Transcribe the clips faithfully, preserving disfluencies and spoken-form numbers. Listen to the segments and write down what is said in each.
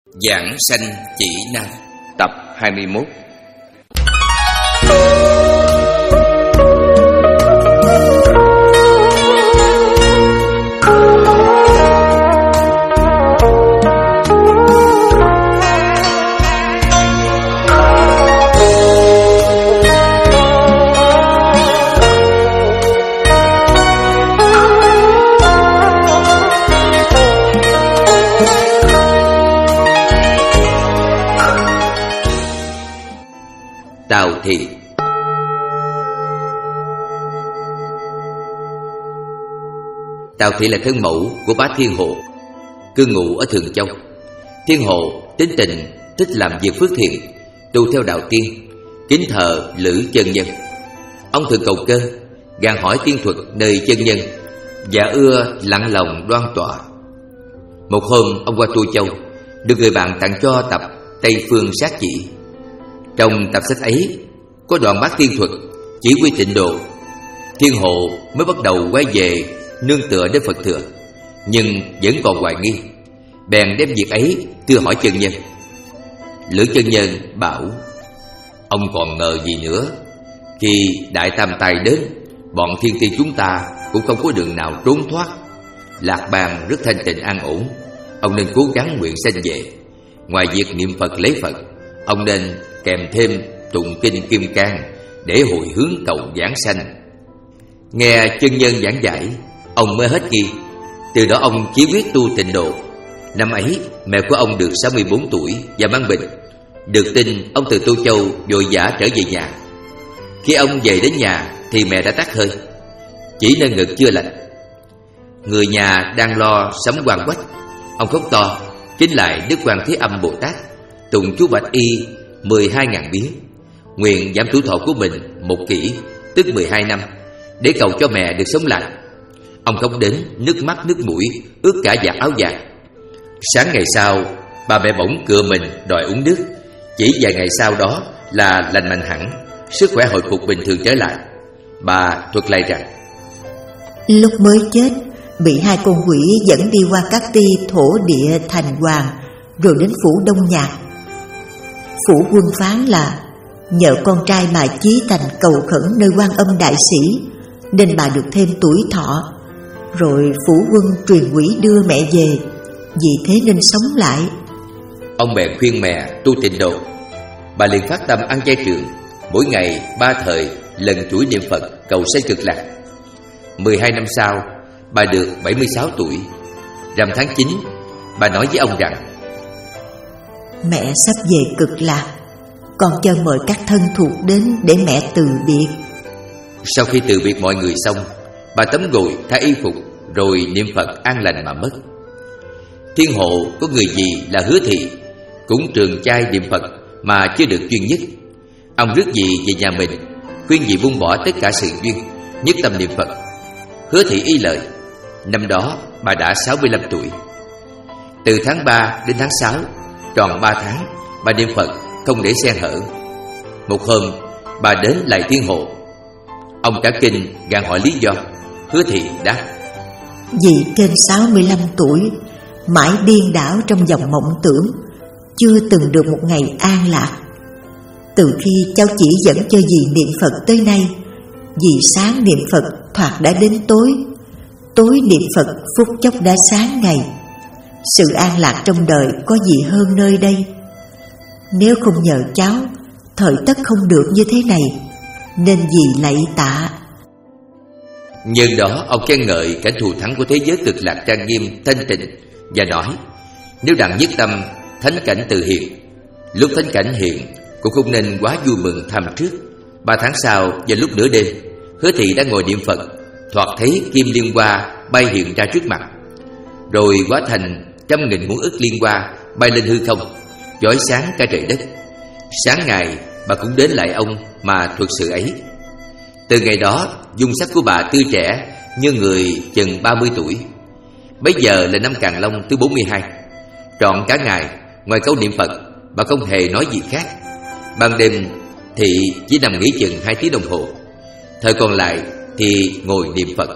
Giảng sanh chỉ năng tập hai mươi mốt. Tào Thị. Tào Thị là thân mẫu của bá Thiên Hộ, cư ngụ ở Thường Châu. Thiên Hộ tính tình thích làm việc phước thiện, tu theo đạo tiên, kính thờ Lữ chân nhân. Ông thường cầu cơ, gàn hỏi tiên thuật nơi chân nhân và ưa lặng lòng đoan tọa. Một hôm ông qua Tu Châu, được người bạn tặng cho tập Tây Phương Sát Chỉ. Trong tập sách ấy có đoạn bát tiên thuật chỉ quy tịnh độ. Thiên Hộ mới bắt đầu quay về nương tựa đến Phật thừa, nhưng vẫn còn hoài nghi, bèn đem việc ấy thưa hỏi chân nhân. Lữ chân nhân bảo: ông còn ngờ gì nữa? Khi đại tam tai đến, bọn thiên tiên chúng ta cũng không có đường nào trốn thoát. Lạc Bang rất thanh tịnh an ổn, ông nên cố gắng nguyện sanh về. Ngoài việc niệm Phật lấy Phật, ông nên kèm thêm tụng kinh Kim Cang để hồi hướng cầu giảng sanh. Nghe chân nhân giảng giải, ông mới hết nghi. Từ đó ông chỉ quyết tu tịnh độ. Năm ấy mẹ của ông được sáu mươi bốn tuổi và mang bệnh. Được tin, ông từ Tu Châu vội vã trở về nhà. Khi ông về đến nhà thì mẹ đã tắt hơi, chỉ nơi ngực chưa lành. Người nhà đang lo sắm quan quách. Ông khóc to, kính lại Đức Quan Thế Âm Bồ Tát, tụng chú bạch y mười hai ngàn biến, nguyện giảm tuổi thọ của mình một kỷ, tức mười hai năm, để cầu cho mẹ được sống lại. Ông khóc đến nước mắt nước mũi ướt cả vạt áo dài. Sáng ngày sau, bà mẹ bỗng cựa mình đòi uống nước. Chỉ vài ngày sau đó là lành mạnh hẳn, sức khỏe hồi phục bình thường trở lại. Bà thuật lại rằng: lúc mới chết, bị hai con quỷ dẫn đi qua các ti thổ địa thành hoàng, rồi đến phủ Đông Nhạc. Phủ quân phán là nhờ con trai bà chí thành cầu khẩn nơi Quan Âm đại sĩ, nên bà được thêm tuổi thọ. Rồi phủ quân truyền quỷ đưa mẹ về, vì thế nên sống lại. Ông bèn khuyên mẹ tu tịnh độ. Bà liền phát tâm ăn chay trường, mỗi ngày ba thời lần chuỗi niệm Phật cầu sanh cực lạc. Mười hai năm sau, bà được bảy mươi sáu tuổi. Rằm tháng chín, bà nói với ông rằng: mẹ sắp về cực lạc, con cho mời các thân thuộc đến để mẹ từ biệt. Sau khi từ biệt mọi người xong, bà tấm gội thay y phục rồi niệm Phật an lành mà mất. Thiên Hộ có người gì là Hứa Thị, cũng trường trai niệm Phật mà chưa được duyên nhất. Ông rước dì về nhà mình, khuyên dì buông bỏ tất cả sự duyên, nhất tâm niệm Phật. Hứa Thị y lời. Năm đó bà đã sáu mươi lăm tuổi. Từ tháng ba đến tháng sáu, tròn ba tháng, bà niệm Phật không để xen hở. Một hôm, bà đến lại Thiên Hộ. Ông cả kinh gàn hỏi lý do. Hứa Thị đáp: vì trên sáu mươi lăm tuổi, mãi điên đảo trong dòng mộng tưởng, chưa từng được một ngày an lạc. Từ khi cháu chỉ dẫn cho dì niệm Phật tới nay, dì sáng niệm Phật thoạt đã đến tối, tối niệm Phật phút chốc đã sáng ngày. Sự an lạc trong đời có gì hơn nơi đây. Nếu không nhờ cháu, thời tất không được như thế này, nên dì lạy tạ. Nhân đó ông khen ngợi cảnh thù thắng của thế giới cực lạc trang nghiêm thanh tịnh, và nói: nếu đặng nhất tâm, thánh cảnh tự hiện. Lúc thánh cảnh hiện cũng không nên quá vui mừng tham trước. Ba tháng sau, vào lúc nửa đêm, Hứa Thị đã ngồi niệm Phật, thoạt thấy kim liên hoa bay hiện ra trước mặt, rồi hóa thành trăm nghìn muôn ức liên hoa bay lên hư không, chói sáng cả trời đất. Sáng ngày bà cũng đến lại ông mà thuật sự ấy. Từ ngày đó, dung sắc của bà tươi trẻ như người chừng ba mươi tuổi. Bấy giờ là năm Càn Long thứ bốn mươi hai. Trọn cả ngày, ngoài câu niệm Phật, bà không hề nói gì khác. Ban đêm thì chỉ nằm nghỉ chừng hai tiếng đồng hồ. Thời còn lại thì ngồi niệm Phật.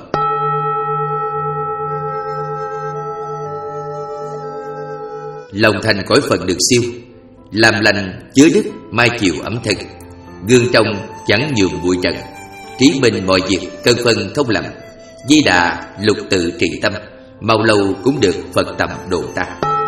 lòng thành cõi Phật được siêu. Làm lành chứa đức mai chiều ấm thân, gương trong chẳng nhường bụi trần. Trí minh mọi việc cân phân không lầm, Di Đà lục tự trị tâm, mau lâu cũng được Phật tầm độ ta.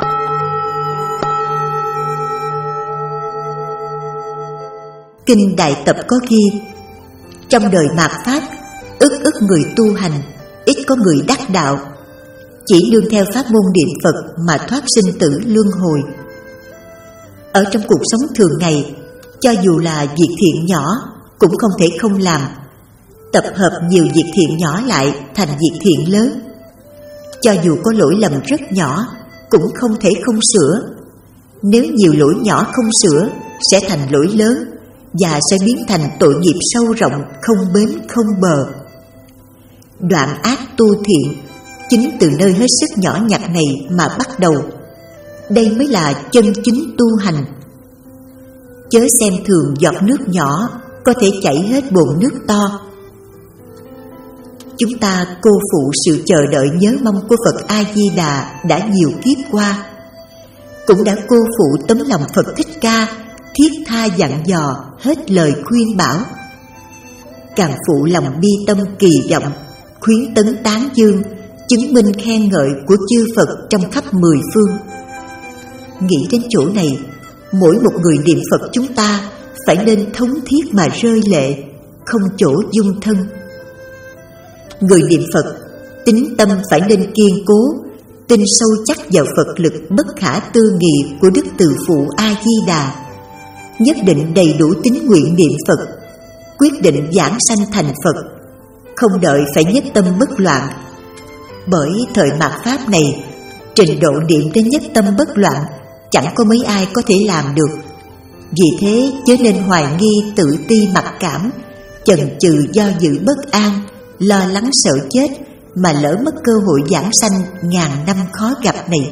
Kinh Đại Tập có ghi: trong đời mạt Pháp, ức ức người tu hành, ít có người đắc đạo, chỉ nương theo pháp môn niệm Phật mà thoát sinh tử luân hồi. Ở trong cuộc sống thường ngày, cho dù là việc thiện nhỏ cũng không thể không làm. Tập hợp nhiều việc thiện nhỏ lại thành việc thiện lớn. Cho dù có lỗi lầm rất nhỏ cũng không thể không sửa. Nếu nhiều lỗi nhỏ không sửa sẽ thành lỗi lớn và sẽ biến thành tội nghiệp sâu rộng không bến không bờ. Đoạn ác tu thiện chính từ nơi hết sức nhỏ nhặt này mà bắt đầu. Đây mới là chân chính tu hành. Chớ xem thường giọt nước nhỏ có thể chảy hết bồn nước to. Chúng ta cô phụ sự chờ đợi nhớ mong của Phật A-di-đà đã nhiều kiếp qua, cũng đã cô phụ tấm lòng Phật Thích Ca thiết tha dặn dò hết lời khuyên bảo, càng phụ lòng bi tâm kỳ vọng, khuyến tấn tán dương, chứng minh khen ngợi của chư Phật trong khắp mười phương. Nghĩ đến chỗ này, mỗi một người niệm Phật chúng ta phải nên thống thiết mà rơi lệ, không chỗ dung thân. Người niệm Phật, tín tâm phải nên kiên cố, tin sâu chắc vào Phật lực bất khả tư nghị của Đức Từ Phụ A-di-đà. Nhất định đầy đủ tín nguyện niệm Phật, quyết định giảng sanh thành Phật, không đợi phải nhất tâm bất loạn. Bởi thời mạt Pháp này, trình độ niệm đến nhất tâm bất loạn chẳng có mấy ai có thể làm được. Vì thế chớ nên hoài nghi, tự ti mặc cảm, chần chừ do dự bất an, lo lắng sợ chết mà lỡ mất cơ hội giảng sanh ngàn năm khó gặp này.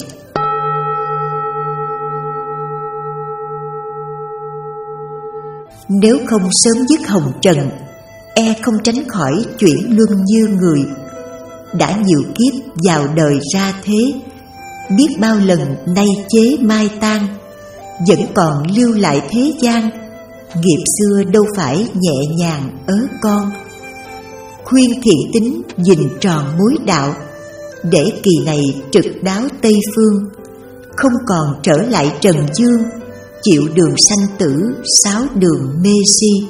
Nếu không sớm dứt hồng trần, e không tránh khỏi chuyển luân như người. Đã nhiều kiếp vào đời ra thế, biết bao lần nay chế mai tan, vẫn còn lưu lại thế gian, nghiệp xưa đâu phải nhẹ nhàng ớ con. Khuyên thiện tín gìn tròn mối đạo, để kỳ này trực đáo Tây Phương, không còn trở lại trần dương, chịu đường sanh tử sáu đường mê si.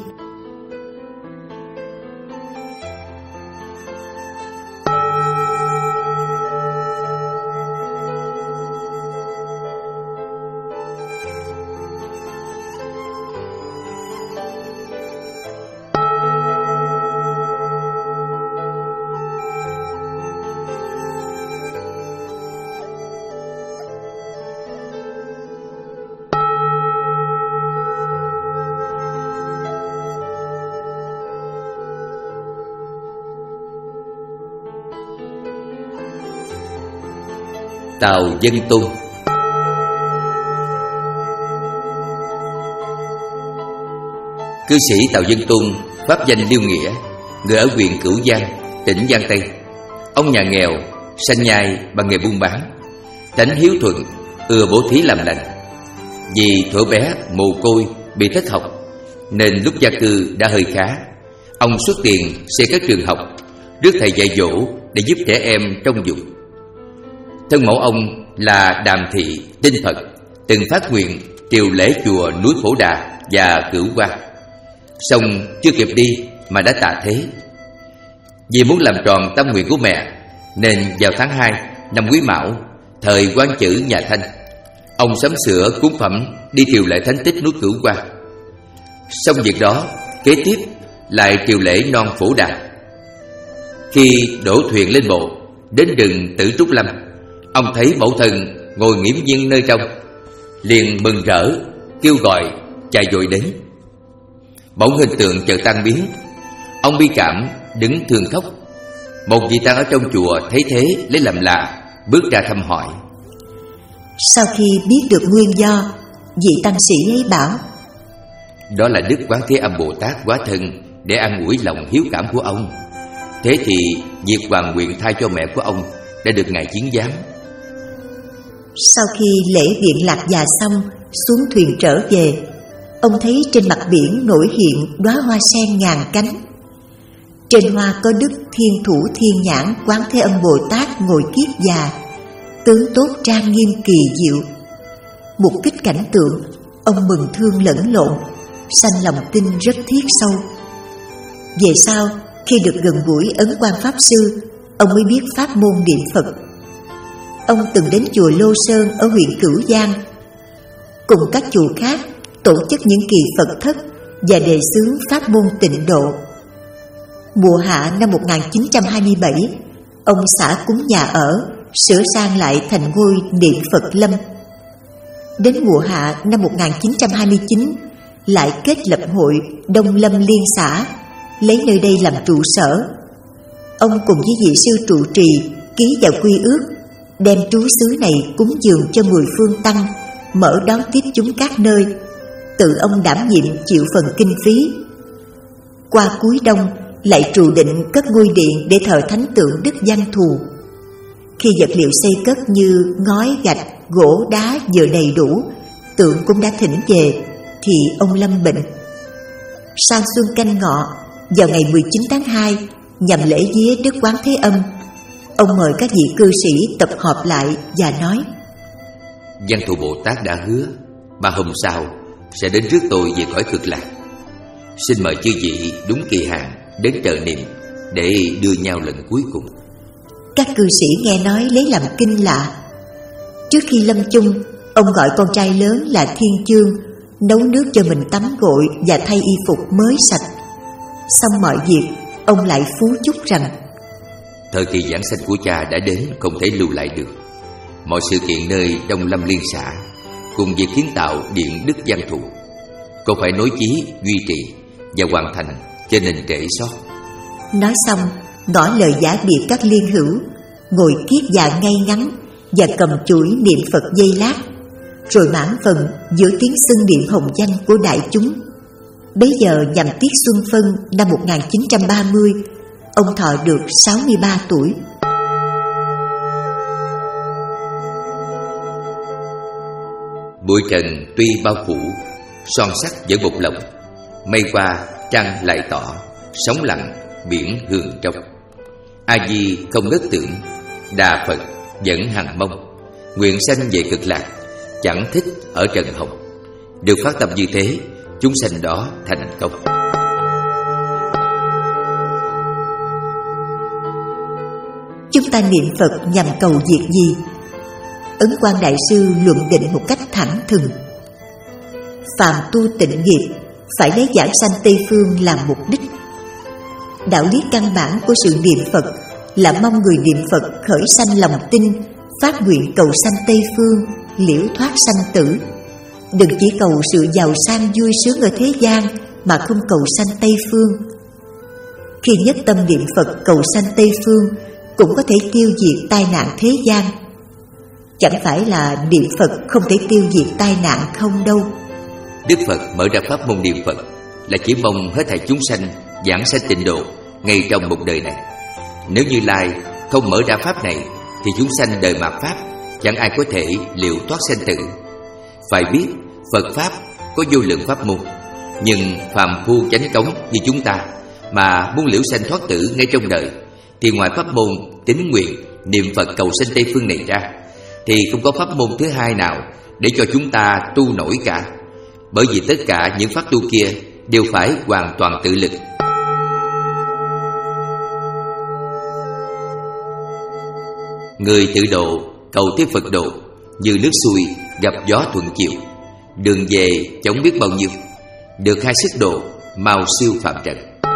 Tào Dân Tôn. Cư sĩ Tào Dân Tôn, pháp danh Liêu Nghĩa, người ở huyện Cửu Giang, tỉnh Giang Tây. Ông nhà nghèo, sanh nhai bằng nghề buôn bán, tánh hiếu thuận, ưa bố thí làm lành. Vì thuở bé mồ côi, bị thất học, nên lúc gia cư đã hơi khá. Ông xuất tiền xây các trường học, rước thầy dạy dỗ để giúp trẻ em trong vùng. Thân mẫu ông là Đàm Thị tin Phật, từng phát nguyện triều lễ chùa núi Phổ Đà và Cửu Hoa. Song chưa kịp đi mà đã tạ thế. Vì muốn làm tròn tâm nguyện của mẹ, nên vào tháng hai năm Quý Mão, thời Quan Chử nhà Thanh, ông sắm sửa cúng phẩm đi triều lễ thánh tích núi Cửu Hoa. Xong việc đó, kế tiếp lại triều lễ non Phổ Đà. Khi đổ thuyền lên bộ, đến rừng Tử Trúc Lâm, ông thấy mẫu thân ngồi nghiễm nhiên nơi trong, liền mừng rỡ kêu gọi chạy vội đến. Bỗng hình tượng chợt tan biến, ông bi cảm đứng thương khóc. Một vị tăng ở trong chùa thấy thế lấy làm lạ, bước ra thăm hỏi. Sau khi biết được nguyên do, vị tăng sĩ ấy bảo: đó là Đức Quán Thế Âm Bồ Tát hóa thân để an ủi lòng hiếu cảm của ông. Thế thì việc hoàn nguyện thai cho mẹ của ông đã được Ngài chứng giám. Sau khi lễ viện lạc già xong, xuống thuyền trở về, ông thấy trên mặt biển nổi hiện đóa hoa sen ngàn cánh. Trên hoa có Đức Thiên Thủ Thiên Nhãn Quán Thế Âm Bồ Tát ngồi kiết già, tướng tốt trang nghiêm kỳ diệu. Một kích cảnh tượng, ông mừng thương lẫn lộn, sanh lòng tin rất thiết sâu. Về sau, khi được gần gũi Ấn Quang Pháp Sư, ông mới biết pháp môn niệm Phật. Ông từng đến chùa Lô Sơn ở huyện Cửu Giang, cùng các chùa khác tổ chức những kỳ Phật thất và đề xướng pháp môn tịnh độ. Mùa hạ năm một nghìn chín trăm hai mươi bảy, ông xả cúng nhà ở, sửa sang lại thành ngôi niệm Phật lâm. Đến mùa hạ năm một nghìn chín trăm hai mươi chín, lại kết lập hội Đông Lâm Liên xã, lấy nơi đây làm trụ sở. Ông cùng với vị sư trụ trì ký vào quy ước, đem trú xứ này cúng dường cho mười phương tăng, mở đón tiếp chúng các nơi. Tự ông đảm nhiệm chịu phần kinh phí. Qua cuối đông, lại trụ định cất ngôi điện để thờ thánh tượng Đức Văn Thù. Khi vật liệu xây cất như ngói, gạch, gỗ, đá vừa đầy đủ, tượng cũng đã thỉnh về, thì ông lâm bệnh. Sang xuân Canh Ngọ, vào ngày mười chín tháng hai, nhằm lễ vía Đức Quán Thế Âm, ông mời các vị cư sĩ tập họp lại và nói: Văn Thù Bồ Tát đã hứa ba hôm sau sẽ đến rước tôi về cõi Cực Lạc. Xin mời chư vị đúng kỳ hạn đến trợ niệm để đưa nhau lần cuối cùng. Các cư sĩ nghe nói lấy làm kinh lạ. Trước khi lâm chung, ông gọi con trai lớn là Thiên Chương nấu nước cho mình tắm gội và thay y phục mới sạch. Xong mọi việc, ông lại phú chúc rằng: Thời kỳ giảng sanh của cha đã đến, không thể lưu lại được. Mọi sự kiện nơi Đông Lâm Liên xã cùng việc kiến tạo điện Đức Văn Thù còn phải nối chí, duy trì và hoàn thành, cho nên trễ sót. Nói xong, ngỏ lời giả biệt các liên hữu, ngồi kiết già ngay ngắn và cầm chuỗi niệm Phật giây lát, rồi mãn phần giữa tiếng xưng niệm hồng danh của đại chúng. Bấy giờ nhằm tiết Xuân Phân năm một nghìn chín trăm ba mươi, ông thọ được sáu mươi ba tuổi. Bụi trần tuy bao phủ, son sắc vẫn một lòng. Mây qua trăng lại tỏ, sóng lặng biển hương trong. A Di không ngất tưởng, Đà Phật vẫn hằng mong. Nguyện sanh về Cực Lạc, chẳng thích ở trần hồng. Được phát tâm như thế, chúng sanh đó thành công. Chúng ta niệm Phật nhằm cầu việc gì? Ấn Quang Đại Sư luận định một cách thẳng thừng: phàm tu tịnh nghiệp phải lấy giảng sanh Tây Phương làm mục đích. Đạo lý căn bản của sự niệm Phật là mong người niệm Phật khởi sanh lòng tin, phát nguyện cầu sanh Tây Phương, liễu thoát sanh tử. Đừng chỉ cầu sự giàu sang vui sướng ở thế gian mà không cầu sanh Tây Phương. Khi nhất tâm niệm Phật cầu sanh Tây Phương, cũng có thể tiêu diệt tai nạn thế gian. Chẳng phải là niệm Phật không thể tiêu diệt tai nạn không đâu. Đức Phật mở ra pháp môn niệm Phật là chỉ mong hết thảy chúng sanh giảng sanh tịnh độ ngay trong một đời này. Nếu Như Lai không mở ra pháp này thì chúng sanh đời mạt pháp chẳng ai có thể liễu thoát sanh tử. Phải biết Phật pháp có vô lượng pháp môn, nhưng phàm phu chánh cống như chúng ta mà muốn liễu sanh thoát tử ngay trong đời thì ngoài pháp môn tín nguyện niệm Phật cầu sanh Tây Phương này ra thì không có pháp môn thứ hai nào để cho chúng ta tu nổi cả. Bởi vì tất cả những pháp tu kia đều phải hoàn toàn tự lực. Người tự độ cầu tiếp Phật độ như nước xuôi gặp gió thuận chiều, đường về chẳng biết bao nhiêu, được hai sức độ mau siêu phạm trần.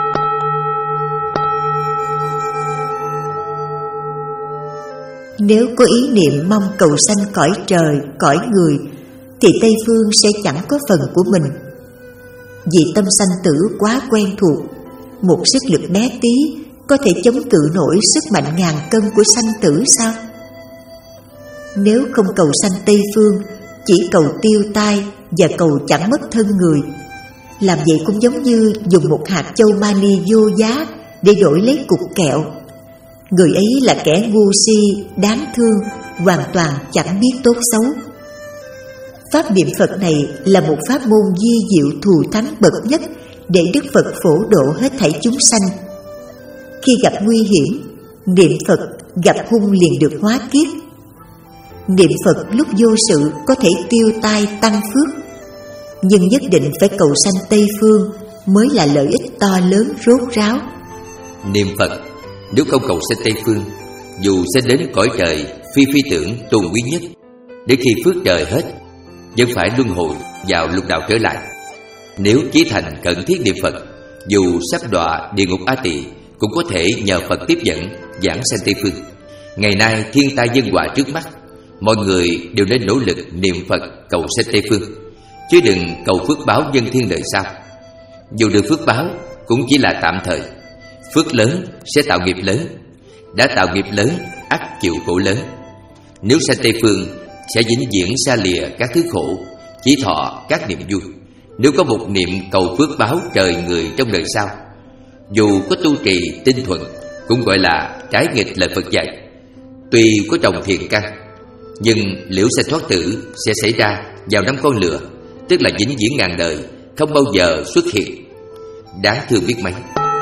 Nếu có ý niệm mong cầu sanh cõi trời, cõi người, thì Tây Phương sẽ chẳng có phần của mình. Vì tâm sanh tử quá quen thuộc, một sức lực bé tí có thể chống cự nổi sức mạnh ngàn cân của sanh tử sao? Nếu không cầu sanh Tây Phương, chỉ cầu tiêu tai và cầu chẳng mất thân người, làm vậy cũng giống như dùng một hạt châu mani vô giá để đổi lấy cục kẹo. Người ấy là kẻ ngu si, đáng thương, hoàn toàn chẳng biết tốt xấu. Pháp niệm Phật này là một pháp môn vi diệu thù thắng bậc nhất để Đức Phật phổ độ hết thảy chúng sanh. Khi gặp nguy hiểm, niệm Phật, gặp hung liền được hóa kiếp. Niệm Phật lúc vô sự có thể tiêu tai tăng phước, nhưng nhất định phải cầu sanh Tây Phương mới là lợi ích to lớn rốt ráo. Niệm Phật nếu không cầu sanh Tây Phương, dù sẽ đến cõi trời phi phi tưởng tôn quý nhất, để khi phước trời hết vẫn phải luân hồi vào lục đạo trở lại. Nếu chí thành cận thiết niệm Phật, dù sắp đọa địa ngục A Tỳ cũng có thể nhờ Phật tiếp dẫn giảng sanh Tây Phương. Ngày nay thiên tai nhân họa trước mắt, mọi người đều nên nỗ lực niệm Phật cầu sanh Tây Phương, chứ đừng cầu phước báo nhân thiên đời sau. Dù được phước báo cũng chỉ là tạm thời. Phước lớn sẽ tạo nghiệp lớn, đã tạo nghiệp lớn ắt chịu khổ lớn. Nếu sanh Tây Phương sẽ vĩnh viễn xa lìa các thứ khổ, chỉ thọ các niềm vui. Nếu có một niệm cầu phước báo trời người trong đời sau, dù có tu trì tinh thuần cũng gọi là trái nghịch lời Phật dạy. Tuy có trồng thiện căn, nhưng liễu sanh thoát tử sẽ xảy ra vào năm con lừa, tức là vĩnh viễn ngàn đời không bao giờ xuất hiện. Đáng thương biết mấy.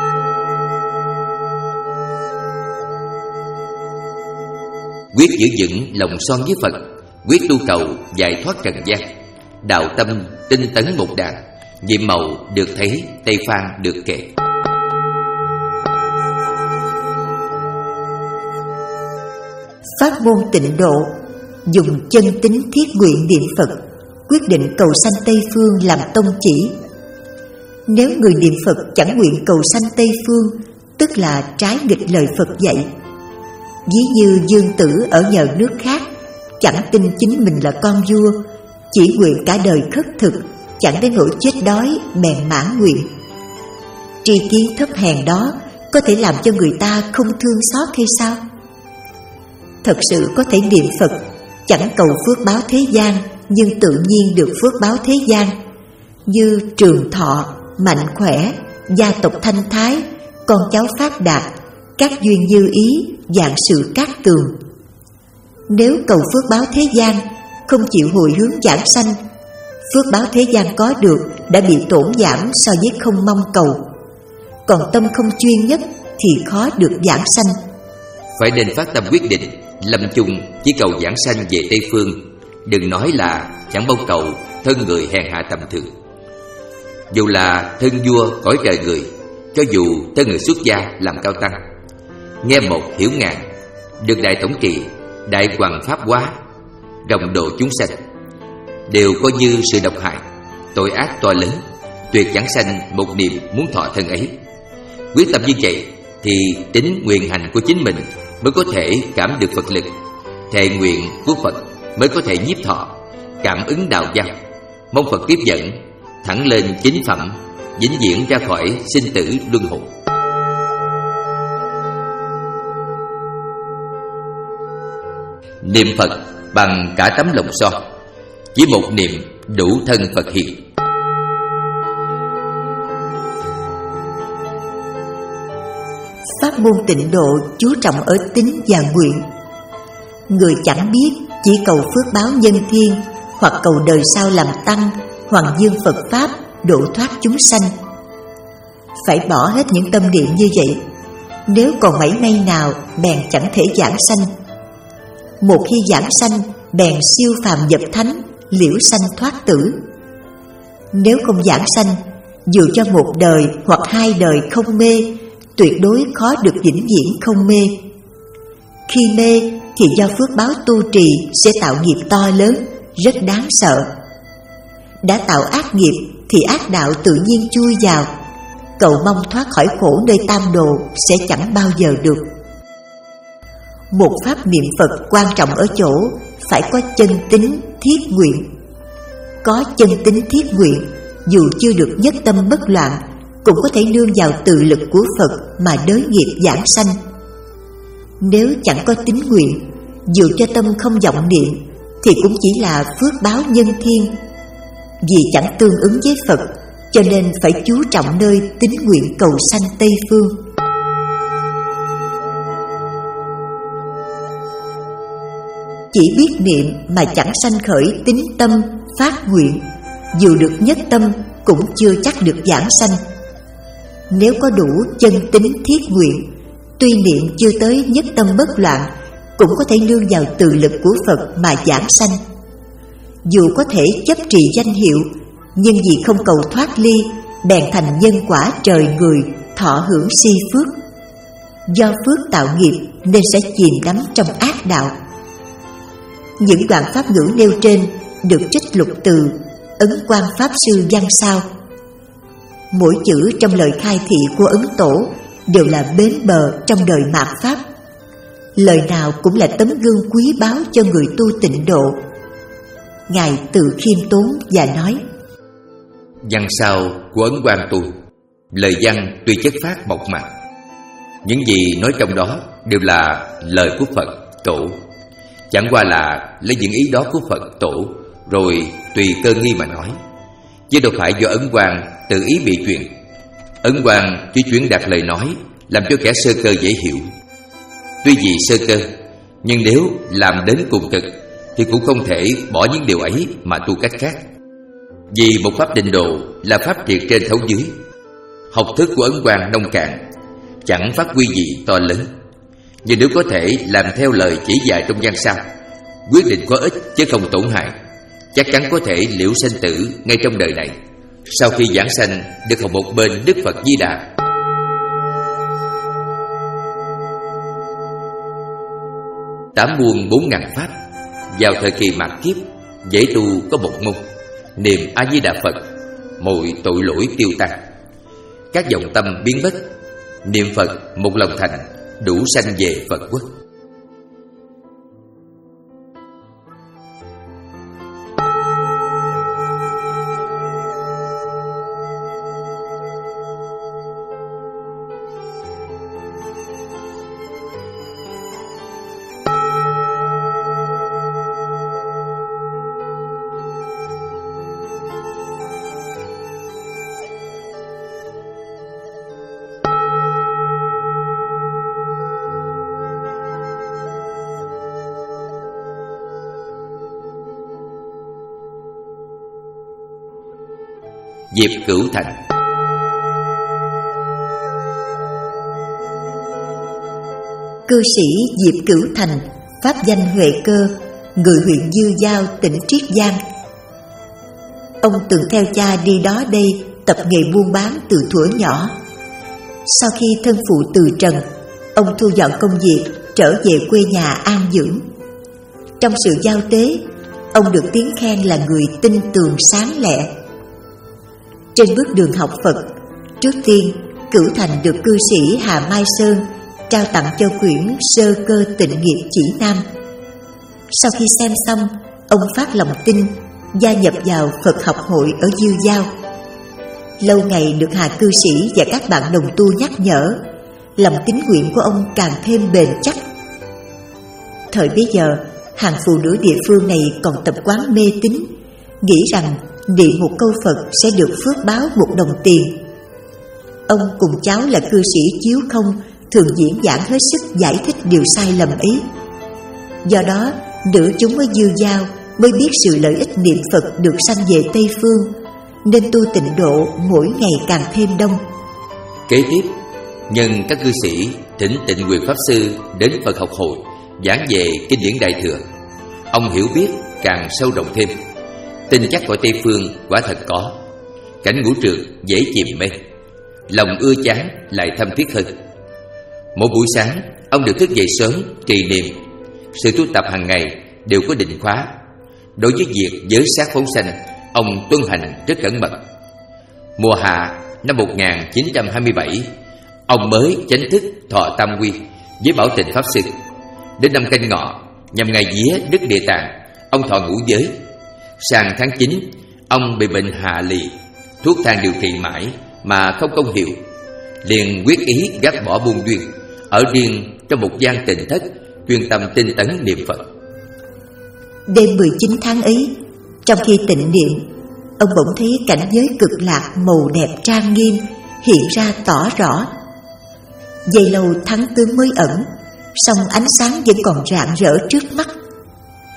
Quyết giữ vững lòng son với Phật, quyết tu cầu giải thoát trần gian. Đạo tâm tinh tấn một đàn, nhiệm màu được thấy, Tây Phan được kể. Pháp môn tịnh độ dùng chân tín thiết nguyện niệm Phật, quyết định cầu sanh Tây Phương làm tông chỉ. Nếu người niệm Phật chẳng nguyện cầu sanh Tây Phương, tức là trái nghịch lời Phật dạy. Ví như Dương Tử ở nhờ nước khác, chẳng tin chính mình là con vua, chỉ nguyện cả đời khất thực, chẳng đến nỗi chết đói bèn mãn nguyện. Tri kiến thấp hèn đó có thể làm cho người ta không thương xót hay sao? Thật sự có thể niệm Phật, chẳng cầu phước báo thế gian, nhưng tự nhiên được phước báo thế gian, như trường thọ, mạnh khỏe, gia tộc thanh thái, con cháu phát đạt, các duyên như ý, vạn sự cát tường. Nếu cầu phước báo thế gian, không chịu hồi hướng giảng sanh, phước báo thế gian có được đã bị tổn giảm so với không mong cầu. Còn tâm không chuyên nhất thì khó được giảng sanh. Phải nên phát tâm quyết định, lâm chung chỉ cầu giảng sanh về Tây Phương, đừng nói là chẳng mong cầu thân người hèn hạ tầm thường. Dù là thân vua cõi trời người, cho dù thân người xuất gia làm cao tăng, nghe một hiểu ngàn, được đại thống trị, đại hoàng pháp hóa, rộng độ chúng sanh, đều coi như sự độc hại, tội ác to lớn, tuyệt chẳng sanh một niềm muốn thọ thân ấy. Quyết tâm như vậy thì tính nguyện hành của chính mình mới có thể cảm được Phật lực, thệ nguyện của Phật mới có thể nhiếp thọ, cảm ứng đạo giao, mong Phật tiếp dẫn, thẳng lên chính phẩm, vĩnh viễn ra khỏi sinh tử luân hồi. Niệm Phật bằng cả tấm lòng son, chỉ một niệm đủ thân Phật hiện. Pháp môn tịnh độ chú trọng ở tín và nguyện. Người chẳng biết chỉ cầu phước báo nhân thiên, hoặc cầu đời sau làm tăng, hoàng dương Phật Pháp, độ thoát chúng sanh. Phải bỏ hết những tâm niệm như vậy, nếu còn mảy may nào bèn chẳng thể giảng sanh. Một khi giảng sanh, bèn siêu phàm nhập thánh, liễu sanh thoát tử. Nếu không giảng sanh, dù cho một đời hoặc hai đời không mê, tuyệt đối khó được vĩnh viễn không mê. Khi mê thì do phước báo tu trì sẽ tạo nghiệp to lớn, rất đáng sợ. Đã tạo ác nghiệp thì ác đạo tự nhiên chui vào, cầu mong thoát khỏi khổ nơi tam đồ sẽ chẳng bao giờ được. Một pháp niệm Phật quan trọng ở chỗ phải có chân tín thiết nguyện. Có chân tín thiết nguyện, dù chưa được nhất tâm bất loạn, cũng có thể nương vào tự lực của Phật mà đới nghiệp giảng sanh. Nếu chẳng có tín nguyện, dù cho tâm không vọng niệm, thì cũng chỉ là phước báo nhân thiên. Vì chẳng tương ứng với Phật, cho nên phải chú trọng nơi tín nguyện cầu sanh Tây Phương. chỉ biết niệm mà chẳng sanh khởi tín tâm, phát nguyện, dù được nhất tâm cũng chưa chắc được giảng sanh. Nếu có đủ chân tín thiết nguyện, tuy niệm chưa tới nhất tâm bất loạn, cũng có thể nương vào từ lực của Phật mà giảng sanh. Dù có thể chấp trì danh hiệu, nhưng vì không cầu thoát ly, bèn thành nhân quả trời người, thọ hưởng si phước. Do phước tạo nghiệp nên sẽ chìm đắm trong ác đạo. Những đoạn pháp ngữ nêu trên được trích lục từ Ấn Quang Pháp Sư văn sao. Mỗi chữ trong lời khai thị của Ấn Tổ đều là bến bờ trong đời mạt Pháp. Lời nào cũng là tấm gương quý báu cho người tu tịnh độ. Ngài tự khiêm tốn và nói: Văn sao của Ấn Quang tôi, lời văn tuy chất phát mộc mạc, những gì nói trong đó đều là lời của Phật Tổ. Chẳng qua là lấy những ý đó của Phật Tổ rồi tùy cơ nghi mà nói, chứ đâu phải do Ấn Quang tự ý bị truyền. Ấn Quang chỉ chuyển đạt lời nói làm cho kẻ sơ cơ dễ hiểu. Tuy vì sơ cơ, nhưng nếu làm đến cùng cực thì cũng không thể bỏ những điều ấy mà tu cách khác. Vì một pháp tịnh độ là pháp triệt trên thấu dưới. Học thức của Ấn Quang nông cạn, chẳng phát huy gì to lớn, nhưng nếu có thể làm theo lời chỉ dạy trong văn sao, quyết định có ích chứ không tổn hại, chắc chắn có thể liễu sanh tử ngay trong đời này, sau khi giảng sanh được học một bên Đức Phật Di Đà. Tám muôn bốn ngàn pháp, vào thời kỳ mạt kiếp, dễ tu có một môn: niệm A Di Đà Phật, mọi tội lỗi tiêu tan, các vọng tâm biến mất. Niệm Phật một lòng thành, đủ sanh về Phật quốc. Diệp Cửu Thành. Cư sĩ Diệp Cửu Thành, pháp danh Huệ Cơ, người huyện Dư Giao, tỉnh Triết Giang. Ông từng theo cha đi đó đây tập nghề buôn bán từ thuở nhỏ. Sau khi thân phụ từ trần, ông thu dọn công việc trở về quê nhà an dưỡng. Trong sự giao tế, ông được tiếng khen là người tinh tường sáng lẹ. Trên bước đường học Phật, trước tiên Cửu Thành được cư sĩ Hà Mai Sơn trao tặng cho quyển Sơ Cơ Tịnh Nghiệp Chỉ Nam. Sau khi xem xong, ông phát lòng tin gia nhập vào Phật học hội ở Dư Giao. Lâu ngày được Hà cư sĩ và các bạn đồng tu nhắc nhở, lòng tín nguyện của ông càng thêm bền chắc. Thời bấy giờ, hàng phụ nữ địa phương này còn tập quán mê tín, nghĩ rằng niệm một câu Phật sẽ được phước báo một đồng tiền. Ông cùng cháu là cư sĩ Chiếu Không thường diễn giảng hết sức giải thích điều sai lầm ấy. Do đó, nữ chúng ở Dư Giao mới biết sự lợi ích niệm Phật được sanh về Tây Phương, nên tu tịnh độ mỗi ngày càng thêm đông. Kế tiếp, nhân các cư sĩ thỉnh Tịnh Quyền Pháp Sư đến Phật học hội giảng về kinh điển Đại Thừa, ông hiểu biết càng sâu rộng thêm, tin chắc cõi Tây Phương quả thật có cảnh ngũ trượt dễ chìm mê, lòng ưa chán lại thâm thiết hơn. Mỗi buổi sáng, ông được thức dậy sớm trì niệm. Sự tu tập hàng ngày đều có định khóa. Đối với việc giới sát phóng sanh, ông tuân hành rất cẩn mật. Mùa hạ năm một nghìn chín trăm hai mươi bảy, ông mới chánh thức thọ tam quy với Bảo Tịnh Pháp Sư. Đến năm Canh Ngọ, nhằm ngày vía Đức Địa Tạng, ông thọ ngũ giới. Sang tháng chín, ông bị bệnh hạ lì, thuốc thang điều trị mãi mà không công hiệu, liền quyết ý gác bỏ buôn duyên, ở riêng trong một gian tịnh thất, chuyên tâm tinh tấn niệm Phật. Đêm mười chín tháng ấy, trong khi tịnh niệm, ông bỗng thấy cảnh giới cực lạc màu đẹp trang nghiêm hiện ra tỏ rõ. Giây lâu thắng tướng mới ẩn, song ánh sáng vẫn còn rạng rỡ trước mắt.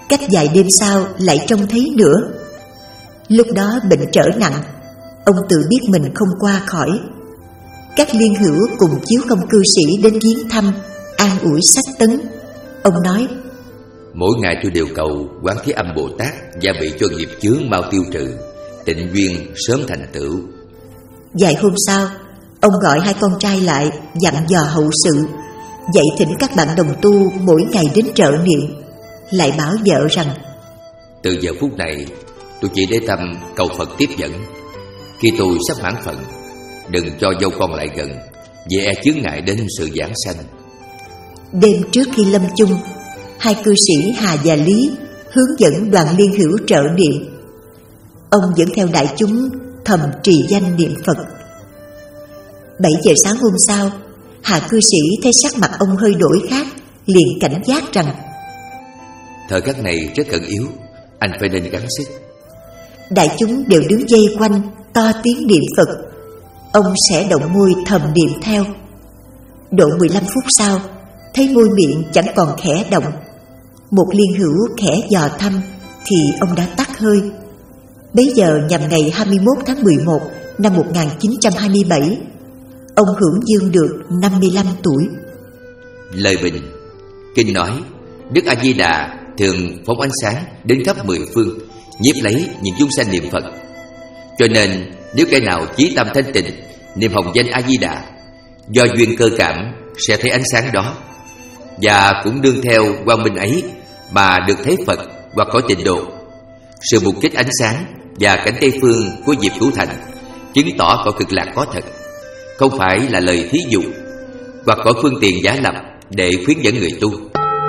cách vài đêm sau lại trông thấy nữa. Lúc đó bệnh trở nặng, ông tự biết mình không qua khỏi. Các liên hữu cùng chiếu công cư sĩ đến viếng thăm, an ủi sách tấn. Ông nói: mỗi ngày tôi đều cầu Quán Thế Âm Bồ Tát gia bị cho nghiệp chướng mau tiêu trừ, tịnh duyên sớm thành tựu. Vài hôm sau, ông gọi hai con trai lại, dặn dò hậu sự, dạy thỉnh các bạn đồng tu mỗi ngày đến trợ niệm. Lại bảo vợ rằng: từ giờ phút này tôi chỉ để tâm cầu Phật tiếp dẫn. Khi tôi sắp mãn phận, đừng cho dâu con lại gần, vì e chướng ngại đến sự giảng sanh. Đêm trước khi lâm chung, hai cư sĩ Hà và Lý hướng dẫn đoàn liên hữu trợ niệm. Ông dẫn theo đại chúng thầm trì danh niệm Phật. Bảy giờ sáng hôm sau, Hà cư sĩ thấy sắc mặt ông hơi đổi khác, liền cảnh giác rằng: thời khắc này rất khẩn yếu, anh phải nên gắng sức. Đại chúng đều đứng dây quanh, to tiếng niệm Phật. Ông sẽ động môi thầm niệm theo. Độ mười lăm phút sau, thấy môi miệng chẳng còn khẽ động. Một liên hữu khẽ dò thăm thì ông đã tắt hơi. Bấy giờ nhằm ngày hai mươi mốt tháng mười một năm một nghìn chín trăm hai mươi bảy, ông hưởng dương được năm mươi lăm tuổi. Lời bình kinh nói, Đức A Di Đà thường phóng ánh sáng đến khắp mười phương, nhiếp lấy những chúng sanh niệm Phật. Cho nên nếu kẻ nào chí tâm thanh tịnh niệm hồng danh A Di Đà, do duyên cơ cảm sẽ thấy ánh sáng đó, và cũng đương theo quang minh ấy mà được thấy Phật hoặc cõi tịnh độ. Sự mục kích ánh sáng và cảnh Tây phương của Diệp Thủ Thành chứng tỏ cõi cực lạc có thật, không phải là lời thí dụ hoặc cõi phương tiện giả lập để khuyến dẫn người tu.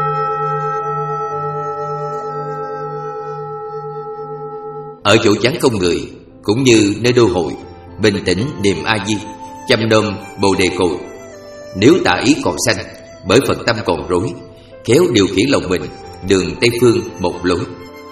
Ở chỗ vắng không người, cũng như nơi đô hội, bình tĩnh niệm A Di, chăm nom Bồ Đề Cội. Nếu tà ý còn sanh, bởi Phật tâm còn rối, khéo điều khiển lòng mình, đường Tây phương một lối.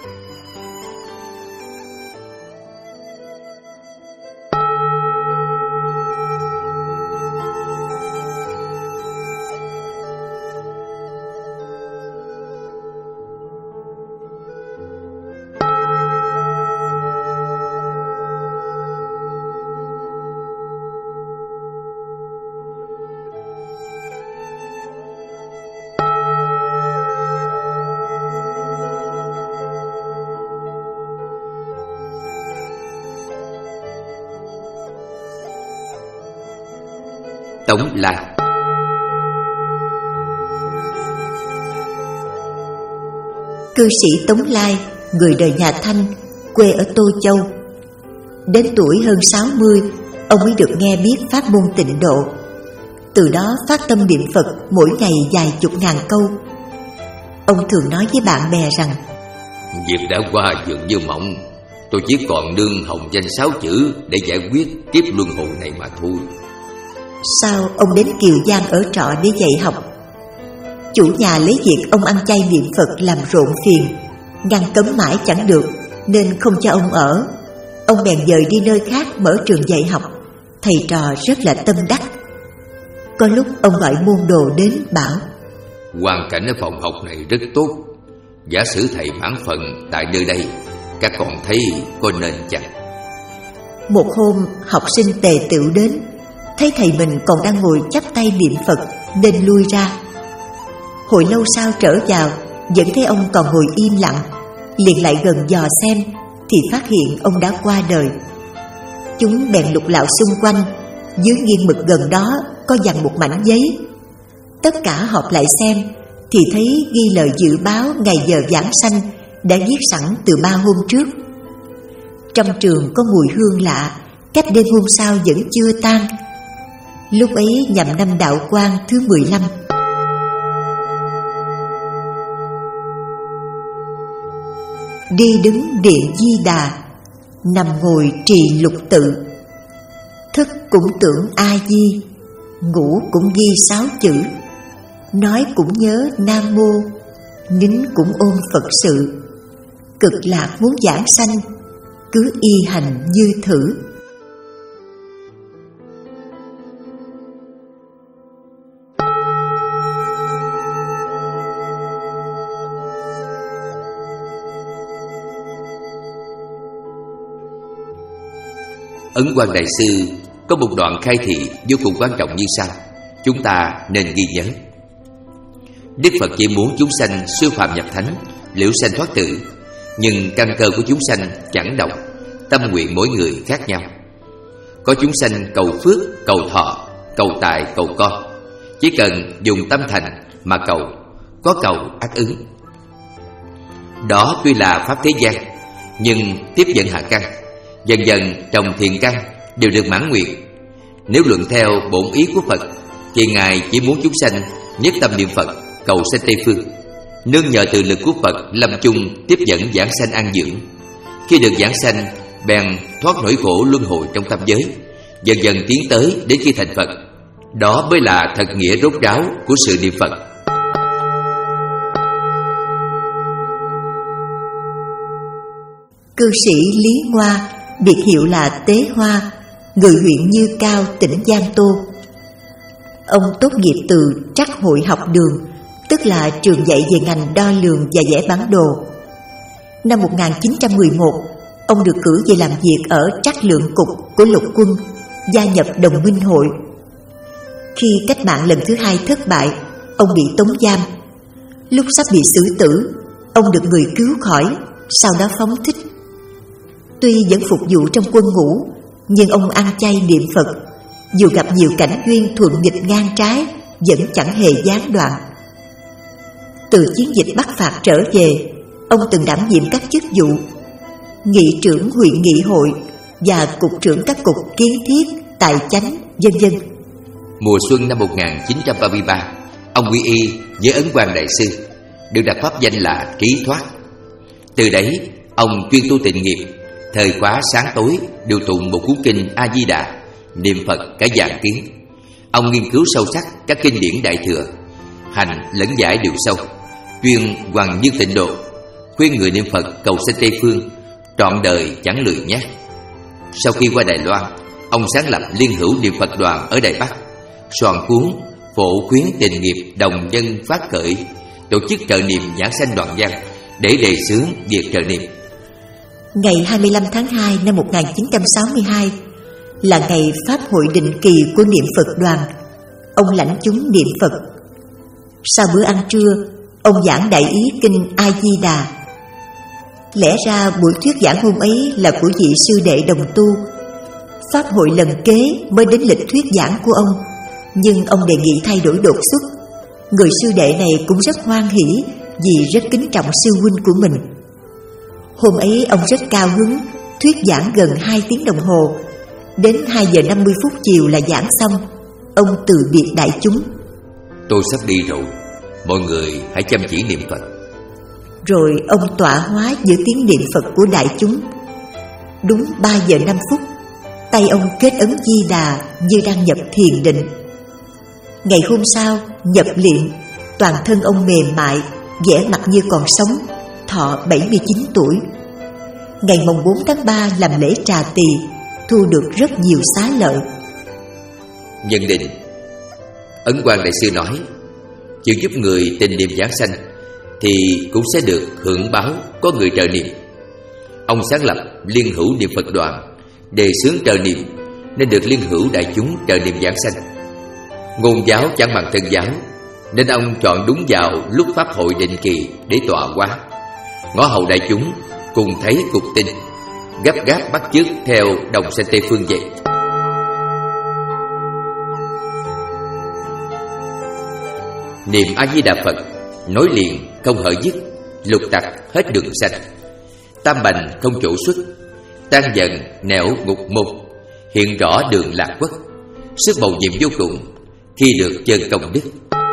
Tống Lai. Cư sĩ Tống Lai, người đời nhà Thanh, quê ở Tô Châu. Đến tuổi hơn sáu mươi, ông mới được nghe biết pháp môn tịnh độ. Từ đó phát tâm niệm Phật mỗi ngày vài chục ngàn câu. Ông thường nói với bạn bè rằng: việc đã qua dường như mộng, tôi chỉ còn đương hồng danh sáu chữ để giải quyết kiếp luân hồi này mà thôi. Sau ông đến Kiều Giang ở trọ để dạy học. Chủ nhà lấy việc ông ăn chay niệm Phật làm rộn phiền, ngăn cấm mãi chẳng được, nên không cho ông ở. Ông bèn dời đi nơi khác mở trường dạy học. Thầy trò rất là tâm đắc. Có lúc ông gọi môn đồ đến bảo: hoàn cảnh ở phòng học này rất tốt, giả sử thầy mãn phận tại nơi đây, các con thấy có nên chăng? Một hôm học sinh tề tựu đến, thấy thầy mình còn đang ngồi chắp tay niệm Phật nên lui ra. Hồi lâu sau trở vào, vẫn thấy ông còn ngồi im lặng, liền lại gần dò xem thì phát hiện ông đã qua đời. Chúng bèn lục lạo xung quanh, dưới nghiêng mực gần đó có dằn một mảnh giấy. Tất cả họp lại xem thì thấy ghi lời dự báo ngày giờ giảng sanh đã viết sẵn từ ba hôm trước. Trong trường có mùi hương lạ, cách đêm hôm sau vẫn chưa tan. Lúc ấy nhằm năm đạo quan thứ mười lăm. Đi đứng điện Di Đà, nằm ngồi trì lục tự. Thức cũng tưởng A Di, ngủ cũng ghi sáu chữ. Nói cũng nhớ Nam Mô, nín cũng ôm Phật sự. Cực lạc muốn giảng sanh, cứ y hành như thử. Ấn Quang Đại Sư có một đoạn khai thị vô cùng quan trọng như sau, chúng ta nên ghi nhớ. Đức Phật chỉ muốn chúng sanh siêu phàm nhập thánh, liễu sanh thoát tử, nhưng căn cơ của chúng sanh chẳng đồng, tâm nguyện mỗi người khác nhau. Có chúng sanh cầu phước, cầu thọ, cầu tài, cầu con. Chỉ cần dùng tâm thành mà cầu, có cầu ắt ứng. Đó tuy là pháp thế gian, nhưng tiếp dẫn hạ căn, dần dần trồng thiện căn đều được mãn nguyện. Nếu luận theo bổn ý của Phật, thì Ngài chỉ muốn chúng sanh nhất tâm niệm Phật, cầu sanh Tây Phương, nương nhờ từ lực của Phật lâm chung tiếp dẫn giảng sanh an dưỡng. Khi được giảng sanh, bèn thoát nỗi khổ luân hồi trong tam giới, dần dần tiến tới đến khi thành Phật. Đó mới là thật nghĩa rốt ráo của sự niệm Phật. Cư sĩ Lý Ngoa, biệt hiệu là Tế Hoa, người huyện Như Cao, tỉnh Giang Tô. Ông tốt nghiệp từ Trắc Hội Học Đường, tức là trường dạy về ngành đo lường và vẽ bản đồ. Năm một nghìn chín trăm mười một, ông được cử về làm việc ở Trắc Lượng Cục của Lục Quân, gia nhập Đồng Minh Hội. Khi cách mạng lần thứ hai thất bại, ông bị tống giam. Lúc sắp bị xử tử, ông được người cứu khỏi, sau đó phóng thích. Tuy vẫn phục vụ trong quân ngũ, nhưng ông ăn chay niệm Phật, dù gặp nhiều cảnh duyên thuận nghịch ngang trái, vẫn chẳng hề gián đoạn. Từ chiến dịch Bắc phạt trở về, ông từng đảm nhiệm các chức vụ nghị trưởng huyện nghị hội và cục trưởng các cục kiến thiết, tài chánh, vân vân. Mùa xuân năm một nghìn chín trăm ba mươi ba, ông quy y với Ấn Quang Đại Sư, được đặt pháp danh là Trí Thoát. Từ đấy, ông chuyên tu tịnh nghiệp, thời khóa sáng tối đều tụng một cuốn kinh A Di Đà, niệm Phật cả vạn tiếng. Ông nghiên cứu sâu sắc các kinh điển Đại Thừa, hành lẫn giải đều sâu, chuyên hoằng như tịnh độ, khuyên người niệm Phật cầu sanh Tây Phương, trọn đời chẳng lười nhác. Sau khi qua Đài Loan, ông sáng lập Liên hữu niệm Phật đoàn ở Đài Bắc, soạn cuốn Phổ khuyến tịnh nghiệp đồng nhân phát khởi, tổ chức trợ niệm giảng sanh đoạn văn để đề xướng việc trợ niệm. Ngày hai mươi lăm tháng hai năm một nghìn chín trăm sáu mươi hai là ngày pháp hội định kỳ của niệm Phật đoàn. Ông lãnh chúng niệm Phật. Sau bữa ăn trưa, ông giảng đại ý kinh A Di Đà. Lẽ ra buổi thuyết giảng hôm ấy là của vị sư đệ đồng tu. Pháp hội lần kế mới đến lịch thuyết giảng của ông, nhưng ông đề nghị thay đổi đột xuất. Người sư đệ này cũng rất hoan hỉ vì rất kính trọng sư huynh của mình. Hôm ấy ông rất cao hứng, thuyết giảng gần hai tiếng đồng hồ. Đến hai giờ năm mươi phút chiều là giảng xong. Ông từ biệt đại chúng. Tôi sắp đi rồi, mọi người hãy chăm chỉ niệm Phật. Rồi ông tọa hóa giữa tiếng niệm Phật của đại chúng. Đúng ba giờ năm phút, tay ông kết ấn Di Đà như đang nhập thiền định. Ngày hôm sau, nhập luyện, toàn thân ông mềm mại, vẻ mặt như còn sống, thọ bảy mươi chín tuổi. Ngày mồng bốn tháng ba làm lễ trà tỳ, thu được rất nhiều xá lợi. Nhận định, Ấn Quang Đại Sư nói, chịu giúp người tình niệm giảng sanh thì cũng sẽ được hưởng báo có người trợ niệm. Ông sáng lập Liên hữu niệm Phật đoàn, đề xướng trợ niệm nên được liên hữu đại chúng trợ niệm giảng sanh. Ngôn giáo chẳng bằng thân giáo, nên ông chọn đúng vào lúc pháp hội định kỳ để tọa hóa. Ngõ hầu đại chúng cùng thấy cục tin, gấp gáp bắt chước theo đồng sanh Tây Phương vậy. Niệm A Di Đà Phật, nối liền không hở dứt, lục tặc hết đường sanh, tam bành không chỗ xuất, tan dần nẻo ngục mục, hiện rõ đường lạc quốc, sức bầu nhiệm vô cùng khi được chân công đức.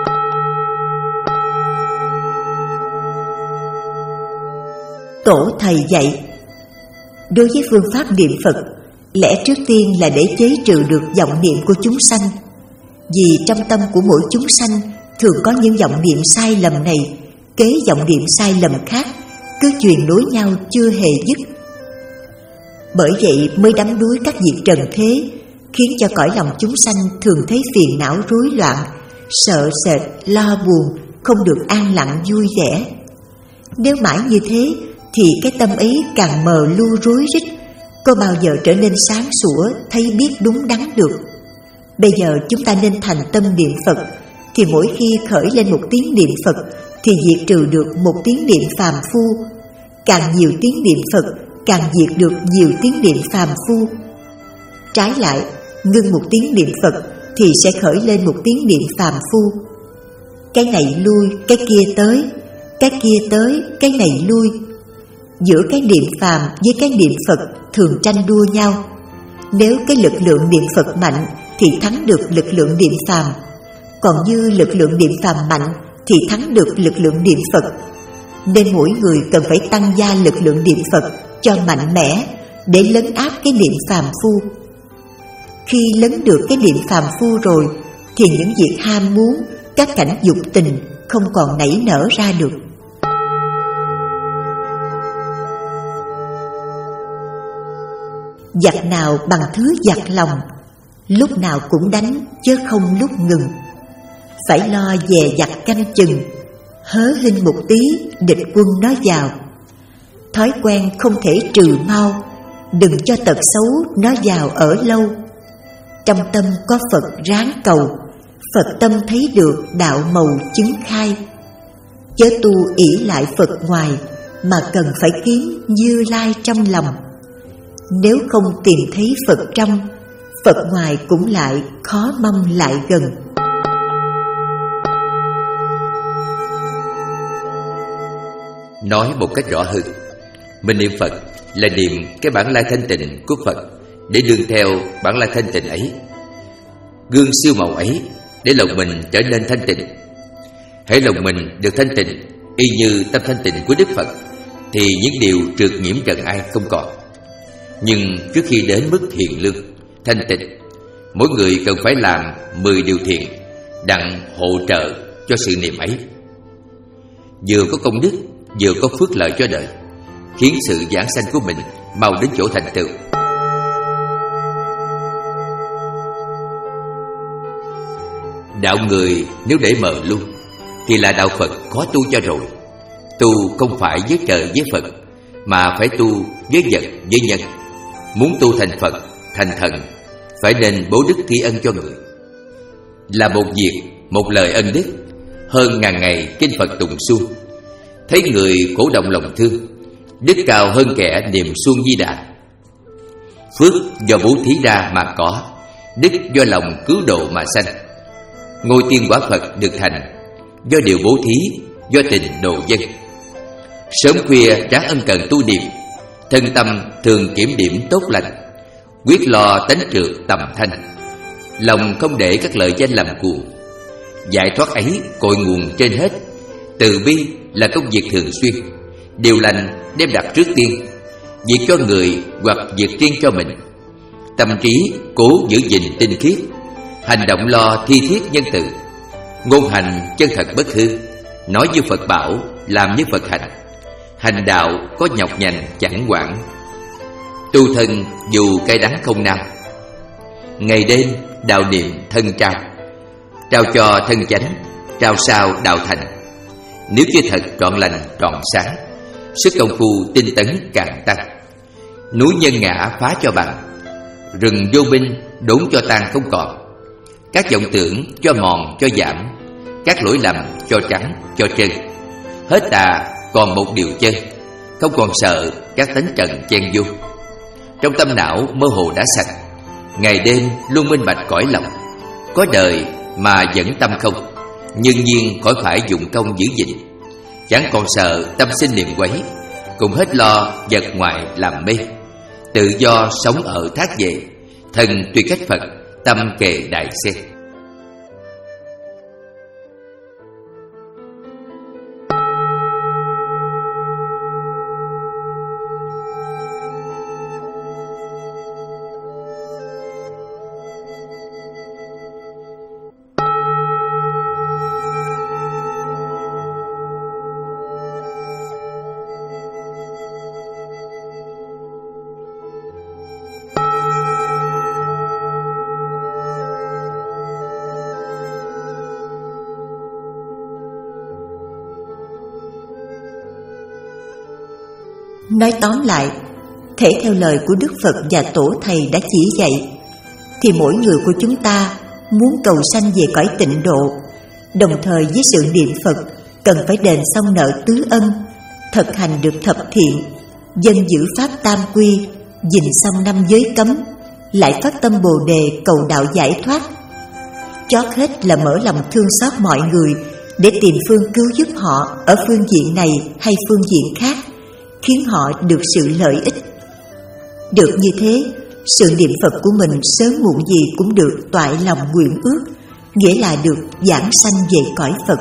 Tổ thầy dạy, đối với phương pháp niệm Phật, lẽ trước tiên là để chế trừ được vọng niệm của chúng sanh. Vì trong tâm của mỗi chúng sanh thường có những vọng niệm sai lầm này kế vọng niệm sai lầm khác, cứ truyền nối nhau chưa hề dứt. Bởi vậy mới đắm đuối các việc trần thế, khiến cho cõi lòng chúng sanh thường thấy phiền não rối loạn, sợ sệt, lo buồn, không được an lặng vui vẻ. Nếu mãi như thế thì cái tâm ấy càng mờ lu rối rít, có bao giờ trở nên sáng sủa, thấy biết đúng đắn được. Bây giờ chúng ta nên thành tâm niệm Phật, thì mỗi khi khởi lên một tiếng niệm Phật thì diệt trừ được một tiếng niệm phàm phu. Càng nhiều tiếng niệm Phật, càng diệt được nhiều tiếng niệm phàm phu. Trái lại, ngưng một tiếng niệm Phật thì sẽ khởi lên một tiếng niệm phàm phu. Cái này lui, cái kia tới, cái kia tới, cái này lui. Giữa cái niệm phàm với cái niệm Phật thường tranh đua nhau. Nếu cái lực lượng niệm Phật mạnh thì thắng được lực lượng niệm phàm, còn như lực lượng niệm phàm mạnh thì thắng được lực lượng niệm Phật. Nên mỗi người cần phải tăng gia lực lượng niệm Phật cho mạnh mẽ để lấn áp cái niệm phàm phu. Khi lấn được cái niệm phàm phu rồi thì những việc ham muốn, các cảnh dục tình không còn nảy nở ra được. Giặc nào bằng thứ giặc lòng, lúc nào cũng đánh chứ không lúc ngừng. Phải lo dè dặt canh chừng, hớ hinh một tí địch quân nó vào. Thói quen không thể trừ mau, đừng cho tật xấu nó vào ở lâu. Trong tâm có Phật ráng cầu, Phật tâm thấy được đạo màu chứng khai. Chớ tu ỷ lại Phật ngoài, mà cần phải kiếm Như Lai trong lòng. Nếu không tìm thấy Phật trong, Phật ngoài cũng lại khó mong lại gần. Nói một cách rõ hơn, mình niệm Phật là niệm cái bản lai thanh tịnh của Phật để đương theo bản lai thanh tịnh ấy, gương siêu màu ấy để lòng mình trở nên thanh tịnh. Hễ lòng mình được thanh tịnh y như tâm thanh tịnh của Đức Phật thì những điều trượt nhiễm trần ai không còn. Nhưng trước khi đến mức hiền lương, thanh tịnh, mỗi người cần phải làm mười điều thiện đặng hỗ trợ cho sự niệm ấy, vừa có công đức, vừa có phước lợi cho đời, khiến sự giảng sanh của mình mau đến chỗ thành tựu. Đạo người nếu để mờ luôn thì là đạo Phật khó tu cho rồi. Tu không phải với trời với Phật, mà phải tu với vật với nhân. Muốn tu thành Phật, thành thần, phải nên bố đức thi ân cho người. Là một việc, một lời ân đức, hơn ngàn ngày kinh Phật tụng suông. Thấy người khổ động lòng thương, đức cao hơn kẻ niệm suông Di Đà. Phước do bố thí ra mà có, đức do lòng cứu độ mà sanh. Ngôi tiên quả Phật được thành do điều bố thí, do tình độ dân. Sớm khuya ráng ân cần tu niệm, thân tâm thường kiểm điểm tốt lành, quyết lo tánh trượt tầm thanh. Lòng không để các lợi danh làm cuồng, giải thoát ấy cội nguồn trên hết. Từ bi là công việc thường xuyên, điều lành đem đặt trước tiên, việc cho người hoặc việc riêng cho mình. Tâm trí cố giữ gìn tinh khiết, hành động lo thi thiết nhân từ, ngôn hành chân thật bất hư, nói như Phật bảo, làm như Phật hành. Hành đạo có nhọc nhằn chẳng quản, tu thân dù cay đắng không nam. Ngày đêm đạo niệm thân trao, trao cho thân chánh, trao sao đạo thành. Nếu chưa thật trọn lành trọn sáng, sức công phu tinh tấn càng tăng. Núi nhân ngã phá cho bằng, rừng vô minh đốn cho tan không còn. Các vọng tưởng cho mòn cho giảm, các lỗi lầm cho trắng cho trơn. Hết tà còn một điều chân, không còn sợ các tánh trần chen vô. Trong tâm não mơ hồ đã sạch, ngày đêm luôn minh bạch cõi lòng. Có đời mà vẫn tâm không, nhưng nhiên khỏi phải dụng công giữ gìn. Chẳng còn sợ tâm sinh niệm quấy, cũng hết lo vật ngoại làm mê. Tự do sống ở thác về, thần tùy cách Phật, tâm kề đại sen. Nói tóm lại, thể theo lời của Đức Phật và Tổ Thầy đã chỉ dạy, thì mỗi người của chúng ta muốn cầu sanh về cõi tịnh độ, đồng thời với sự niệm Phật cần phải đền xong nợ tứ ân, thực hành được thập thiện, dân giữ pháp tam quy, gìn xong năm giới cấm, lại phát tâm Bồ Đề cầu đạo giải thoát. Chót hết là mở lòng thương xót mọi người để tìm phương cứu giúp họ ở phương diện này hay phương diện khác, khiến họ được sự lợi ích. Được như thế, sự niệm Phật của mình sớm muộn gì cũng được toại lòng nguyện ước, nghĩa là được giảng sanh về cõi Phật.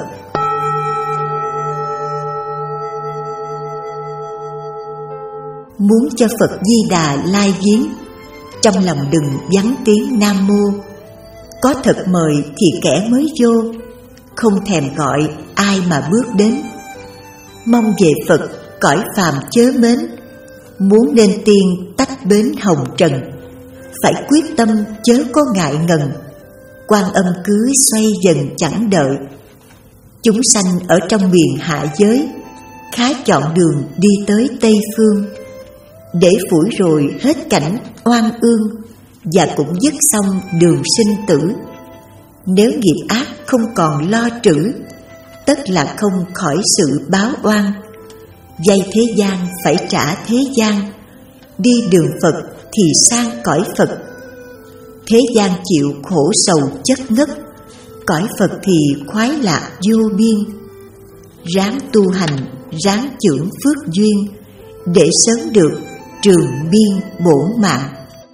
Muốn cho Phật Di Đà lai viếng, trong lòng đừng vắng tiếng Nam Mô. Có thật mời thì kẻ mới vô, không thèm gọi ai mà bước đến. Mong về Phật cõi phàm chớ mến, muốn lên tiên tách bến hồng trần. Phải quyết tâm chớ có ngại ngần, Quan Âm cứ xoay dần chẳng đợi. Chúng sanh ở trong miền hạ giới, khá chọn đường đi tới Tây Phương, để phủi rồi hết cảnh oan ương, và cũng dứt xong đường sinh tử. Nếu nghiệp ác không còn lo trữ, tất là không khỏi sự báo oan. Vay thế gian phải trả thế gian, đi đường Phật thì sang cõi Phật. Thế gian chịu khổ sầu chất ngất, cõi Phật thì khoái lạc vô biên. Ráng tu hành, ráng chưởng phước duyên, để sớm được trường miên bổn mạng.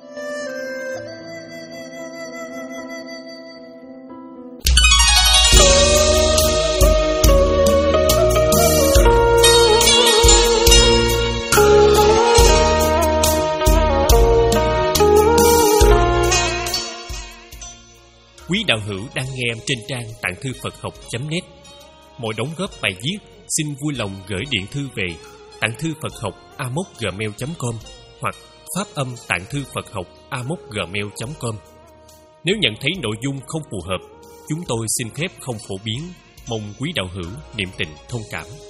Quý đạo hữu đang nghe trên trang tạng thư Phật học chấm net. Mọi đóng góp bài viết xin vui lòng gửi điện thư về tạng thư Phật học a m o c gmail chấm com hoặc phát âm tạng thư Phật học a m o c gmail chấm com. Nếu nhận thấy nội dung không phù hợp, chúng tôi xin phép không phổ biến, mong quý đạo hữu niệm tình thông cảm.